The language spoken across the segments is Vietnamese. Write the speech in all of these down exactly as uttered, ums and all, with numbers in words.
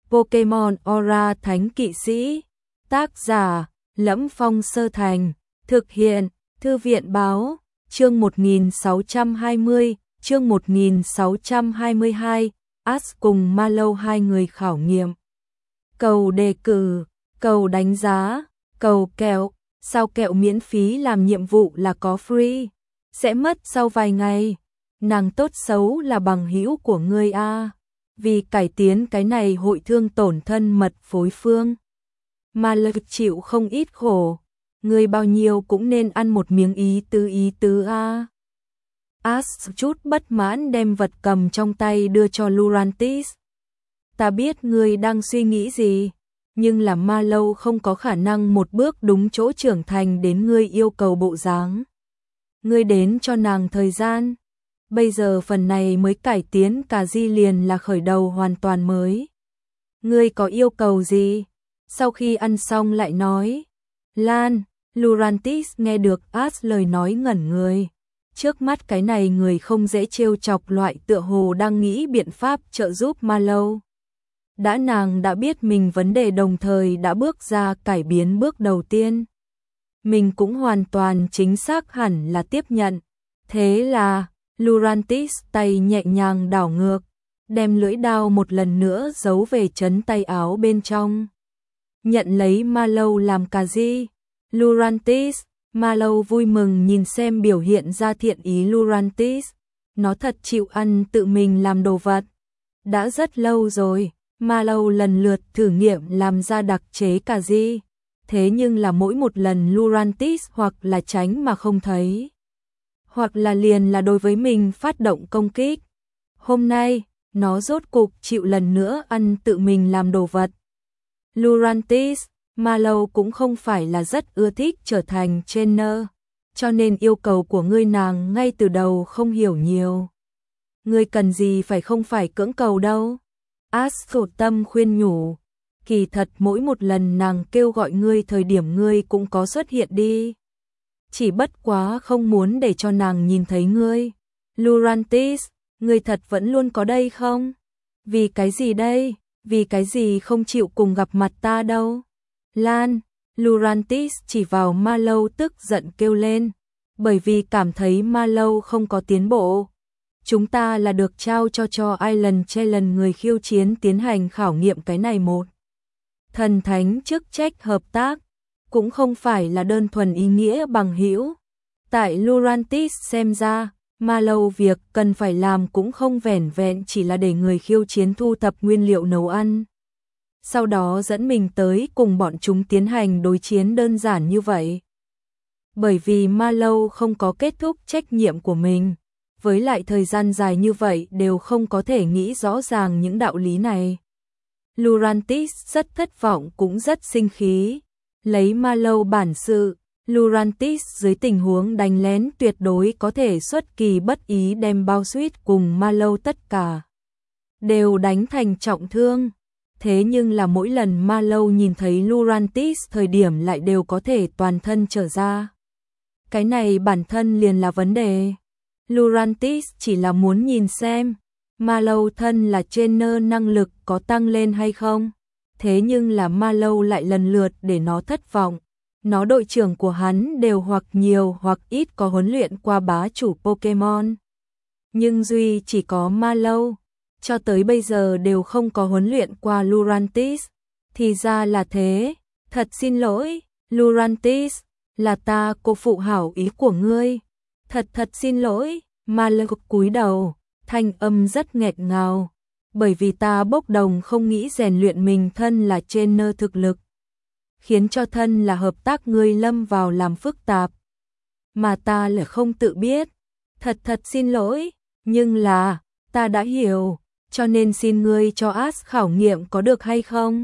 Pokemon Aura Thánh Kỵ Sĩ. Tác giả: Lẫm Phong Sơ Thành. Thực hiện: Thư viện báo. Chương một nghìn sáu trăm hai mươi, chương một nghìn sáu trăm hai mươi hai, Ash cùng Mallow hai người khảo nghiệm. Cầu đề cử, cầu đánh giá, cầu kẹo, sao kẹo miễn phí làm nhiệm vụ là có free, sẽ mất sau vài ngày. Nàng tốt xấu là bằng hữu của ngươi a, vì cải tiến cái này hội thương tổn thân mật phối phương. Mà lực chịu không ít khổ, ngươi bao nhiêu cũng nên ăn một miếng ý tứ ý tứ a. Ash chút bất mãn đem vật cầm trong tay đưa cho Lurantis. Ta biết ngươi đang suy nghĩ gì, nhưng là Mallow không có khả năng một bước đúng chỗ trưởng thành đến ngươi yêu cầu bộ dáng. Ngươi đến cho nàng thời gian. Bây giờ phần này mới cải tiến cả di liền là khởi đầu hoàn toàn mới. Ngươi có yêu cầu gì? Sau khi ăn xong lại nói. Lan, Lurantis nghe được Ash lời nói ngẩn người. Trước mắt cái này người không dễ trêu chọc loại tựa hồ đang nghĩ biện pháp trợ giúp Mallow. Đã nàng đã biết mình vấn đề đồng thời đã bước ra cải biến bước đầu tiên. Mình cũng hoàn toàn chính xác hẳn là tiếp nhận. Thế là, Lurantis tay nhẹ nhàng đảo ngược, đem lưỡi đao một lần nữa giấu về trấn tay áo bên trong. Nhận lấy Mallow làm cà di. Lurantis, Mallow vui mừng nhìn xem biểu hiện ra thiện ý Lurantis. Nó thật chịu ăn tự mình làm đồ vật. Đã rất lâu rồi, Mallow lần lượt thử nghiệm làm ra đặc chế cà di. Thế nhưng là mỗi một lần Lurantis hoặc là tránh mà không thấy, hoặc là liền là đối với mình phát động công kích. Hôm nay, nó rốt cục chịu lần nữa ăn tự mình làm đồ vật. Lurantis, Mallow cũng không phải là rất ưa thích trở thành trainer, cho nên yêu cầu của ngươi nàng ngay từ đầu không hiểu nhiều. Ngươi cần gì phải không phải cưỡng cầu đâu. Ash khổ tâm khuyên nhủ. Kỳ thật mỗi một lần nàng kêu gọi ngươi thời điểm ngươi cũng có xuất hiện đi. Chỉ bất quá không muốn để cho nàng nhìn thấy ngươi. Lurantis, ngươi thật vẫn luôn có đây không? Vì cái gì đây? Vì cái gì không chịu cùng gặp mặt ta đâu? Lan, Lurantis chỉ vào Mallow tức giận kêu lên. Bởi vì cảm thấy Mallow không có tiến bộ. Chúng ta là được trao cho cho Island Challenge người khiêu chiến tiến hành khảo nghiệm cái này một. Thần thánh chức trách hợp tác, cũng không phải là đơn thuần ý nghĩa bằng hữu. Tại Lurantis xem ra, Mallow việc cần phải làm cũng không vẻn vẹn chỉ là để người khiêu chiến thu thập nguyên liệu nấu ăn. Sau đó dẫn mình tới cùng bọn chúng tiến hành đối chiến đơn giản như vậy. Bởi vì Mallow không có kết thúc trách nhiệm của mình, với lại thời gian dài như vậy đều không có thể nghĩ rõ ràng những đạo lý này. Lurantis rất thất vọng cũng rất sinh khí. Lấy Mallow bản sự, Lurantis dưới tình huống đánh lén tuyệt đối có thể xuất kỳ bất ý đem bao suýt cùng Mallow tất cả đều đánh thành trọng thương. Thế nhưng là mỗi lần Mallow nhìn thấy Lurantis thời điểm lại đều có thể toàn thân trở ra. Cái này bản thân liền là vấn đề. Lurantis chỉ là muốn nhìn xem Mallow thân là trainer năng lực có tăng lên hay không. Thế nhưng là Mallow lại lần lượt để nó thất vọng. Nó đội trưởng của hắn đều hoặc nhiều hoặc ít có huấn luyện qua bá chủ Pokemon. Nhưng duy chỉ có Mallow, cho tới bây giờ đều không có huấn luyện qua Lurantis. Thì ra là thế, thật xin lỗi, Lurantis, là ta cô phụ hảo ý của ngươi. Thật thật xin lỗi, Mallow cúi đầu, thanh âm rất nghẹt ngào. Bởi vì ta bốc đồng không nghĩ rèn luyện mình thân là trainer thực lực, khiến cho thân là hợp tác ngươi lâm vào làm phức tạp. Mà ta là không tự biết. Thật thật xin lỗi, nhưng là, ta đã hiểu, cho nên xin ngươi cho Ash khảo nghiệm có được hay không?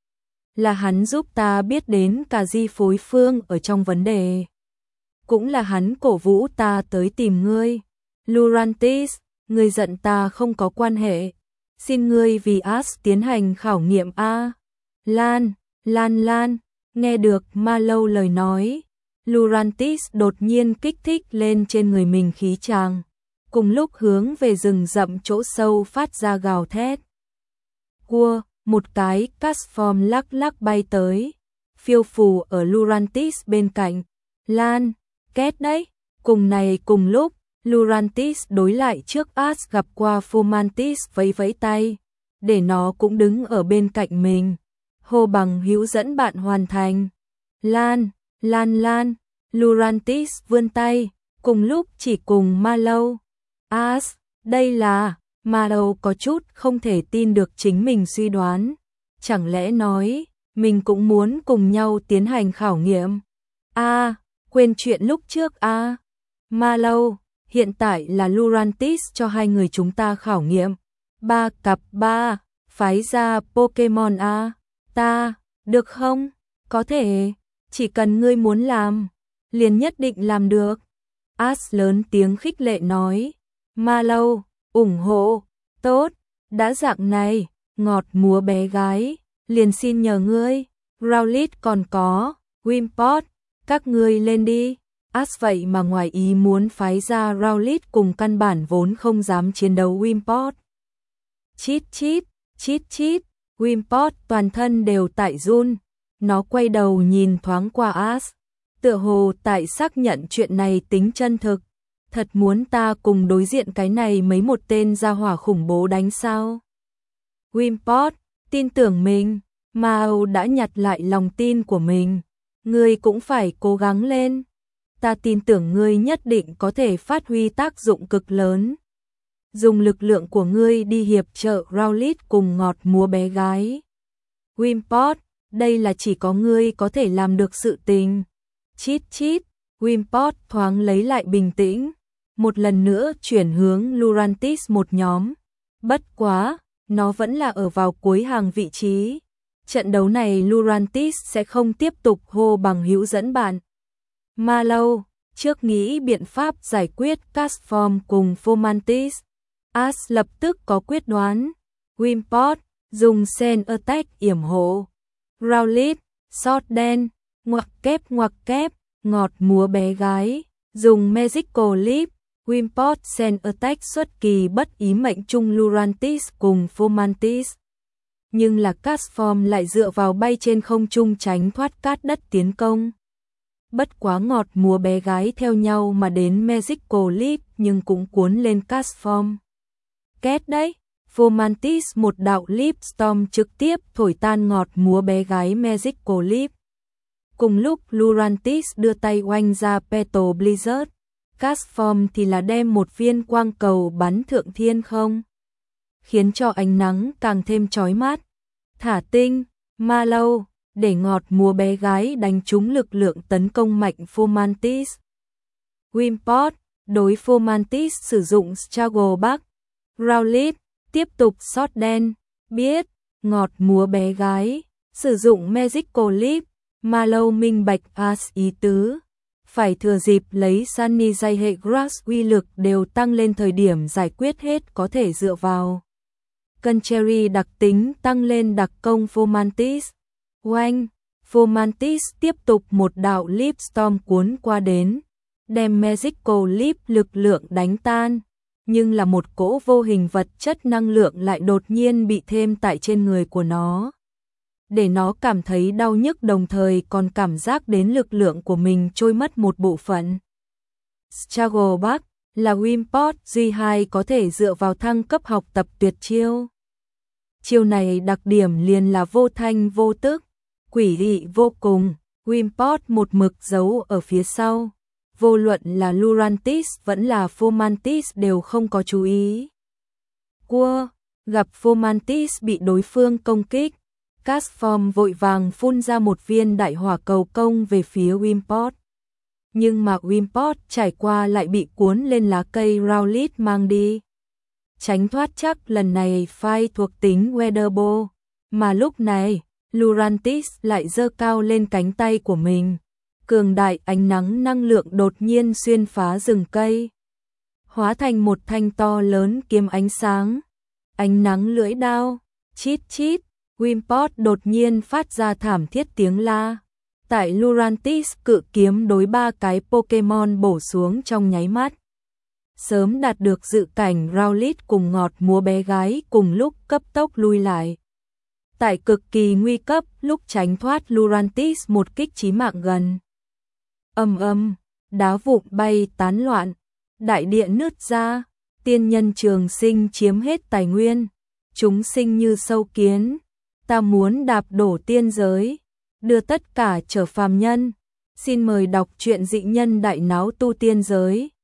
Là hắn giúp ta biết đến cả di phối phương ở trong vấn đề. Cũng là hắn cổ vũ ta tới tìm ngươi. Lurantis, ngươi giận ta không có quan hệ. Xin ngươi vì Ash tiến hành khảo nghiệm a. Lan, Lan Lan, nghe được Mallow lời nói, Lurantis đột nhiên kích thích lên trên người mình khí tràng, cùng lúc hướng về rừng rậm chỗ sâu phát ra gào thét. Cua, một cái Castform lắc lắc bay tới, phiêu phù ở Lurantis bên cạnh. Lan, két đấy. Cùng này cùng lúc, Lurantis đối lại trước Ash gặp qua Fomantis vẫy vẫy tay, để nó cũng đứng ở bên cạnh mình. Hô bằng hữu dẫn bạn hoàn thành. Lan, Lan Lan, Lurantis vươn tay, cùng lúc chỉ cùng Marlowe. Ash, đây là, Marlowe có chút không thể tin được chính mình suy đoán. Chẳng lẽ nói, mình cũng muốn cùng nhau tiến hành khảo nghiệm. A, à, quên chuyện lúc trước a. À. Marlowe, hiện tại là Lurantis cho hai người chúng ta khảo nghiệm. Ba cặp ba, phái ra Pokemon a. À. Ta, được không? Có thể, chỉ cần ngươi muốn làm, liền nhất định làm được. Ash lớn tiếng khích lệ nói. Marlowe, ủng hộ, tốt, đã dạng này, ngọt múa bé gái, liền xin nhờ ngươi, Rowlet còn có, Wimpod, các ngươi lên đi. Ash vậy mà ngoài ý muốn phái ra Rowlet cùng căn bản vốn không dám chiến đấu Wimpod. Chít chít, chít chít, Wimpod toàn thân đều tại run, nó quay đầu nhìn thoáng qua Ash, tựa hồ tại xác nhận chuyện này tính chân thực. Thật muốn ta cùng đối diện cái này mấy một tên gia hỏa khủng bố đánh sao? Wimpod, tin tưởng mình, Mao đã nhặt lại lòng tin của mình. Ngươi cũng phải cố gắng lên. Ta tin tưởng ngươi nhất định có thể phát huy tác dụng cực lớn. Dùng lực lượng của ngươi đi hiệp trợ Rowlet cùng ngọt múa bé gái. Wimpod, đây là chỉ có ngươi có thể làm được sự tình. Chít chít, Wimpod thoáng lấy lại bình tĩnh. Một lần nữa chuyển hướng Lurantis một nhóm. Bất quá, nó vẫn là ở vào cuối hàng vị trí. Trận đấu này Lurantis sẽ không tiếp tục hô bằng hữu dẫn bạn. Marlowe, trước nghĩ biện pháp giải quyết Castform cùng Fomantis. Ash lập tức có quyết đoán. Wimpod, dùng Sen Attack yểm hộ. Rowlet, sót đen, ngoặc kép ngoặc kép, ngọt múa bé gái, dùng Magical Leap. Wimpod Sen Attack xuất kỳ bất ý mệnh chung Lurantis cùng Fomantis. Nhưng là Castform lại dựa vào bay trên không trung tránh thoát cát đất tiến công. Bất quá ngọt múa bé gái theo nhau mà đến Magical Leap nhưng cũng cuốn lên Castform. Két đấy, Fomantis một đạo Leap Storm trực tiếp thổi tan ngọt múa bé gái Magical Leap. Cùng lúc Lurantis đưa tay oanh ra Petal Blizzard, Castform thì là đem một viên quang cầu bắn thượng thiên không, khiến cho ánh nắng càng thêm chói mắt. Thả tinh, Marlowe, để ngọt múa bé gái đánh trúng lực lượng tấn công mạnh Fomantis. Wimpod, đối Fomantis sử dụng Struggle Bug. Rowlet, tiếp tục sót đen, biết, ngọt múa bé gái, sử dụng Magical Leap. Marlowe minh bạch Ash ý tứ. Phải thừa dịp lấy Sunny Day hệ Grass uy lực đều tăng lên thời điểm giải quyết hết có thể dựa vào. Cân cherry đặc tính tăng lên đặc công Fomantis. Oanh, Fomantis tiếp tục một đạo Leap Storm cuốn qua đến, đem Magical Leap lực lượng đánh tan. Nhưng là một cỗ vô hình vật chất năng lượng lại đột nhiên bị thêm tại trên người của nó. Để nó cảm thấy đau nhức đồng thời còn cảm giác đến lực lượng của mình trôi mất một bộ phận. Struggle Bug là Wimpod duy hai có thể dựa vào thăng cấp học tập tuyệt chiêu. Chiêu này đặc điểm liền là vô thanh vô tức, quỷ dị vô cùng, Wimpod một mực giấu ở phía sau. Vô luận là Lurantis vẫn là Fomantis đều không có chú ý. Cua, gặp Fomantis bị đối phương công kích, Castform vội vàng phun ra một viên đại hỏa cầu công về phía Wimpod. Nhưng mà Wimpod trải qua lại bị cuốn lên lá cây Rowlet mang đi. Tránh thoát chắc lần này phai thuộc tính Weatherbow, mà lúc này, Lurantis lại giơ cao lên cánh tay của mình. Cường đại ánh nắng năng lượng đột nhiên xuyên phá rừng cây, hóa thành một thanh to lớn kiếm ánh sáng. Ánh nắng lưỡi đao, chít chít, Wimpod đột nhiên phát ra thảm thiết tiếng la. Tại Lurantis cự kiếm đối ba cái Pokemon bổ xuống trong nháy mắt. Sớm đạt được dự cảnh Rowlet cùng ngọt múa bé gái cùng lúc cấp tốc lui lại. Tại cực kỳ nguy cấp, lúc tránh thoát Lurantis một kích chí mạng gần. Ầm ầm, đá vụn bay tán loạn, đại điện nứt ra, tiên nhân Trường Sinh chiếm hết tài nguyên, chúng sinh như sâu kiến, ta muốn đạp đổ tiên giới, đưa tất cả trở phàm nhân. Xin mời đọc truyện Dị Nhân Đại Náo Tu Tiên Giới.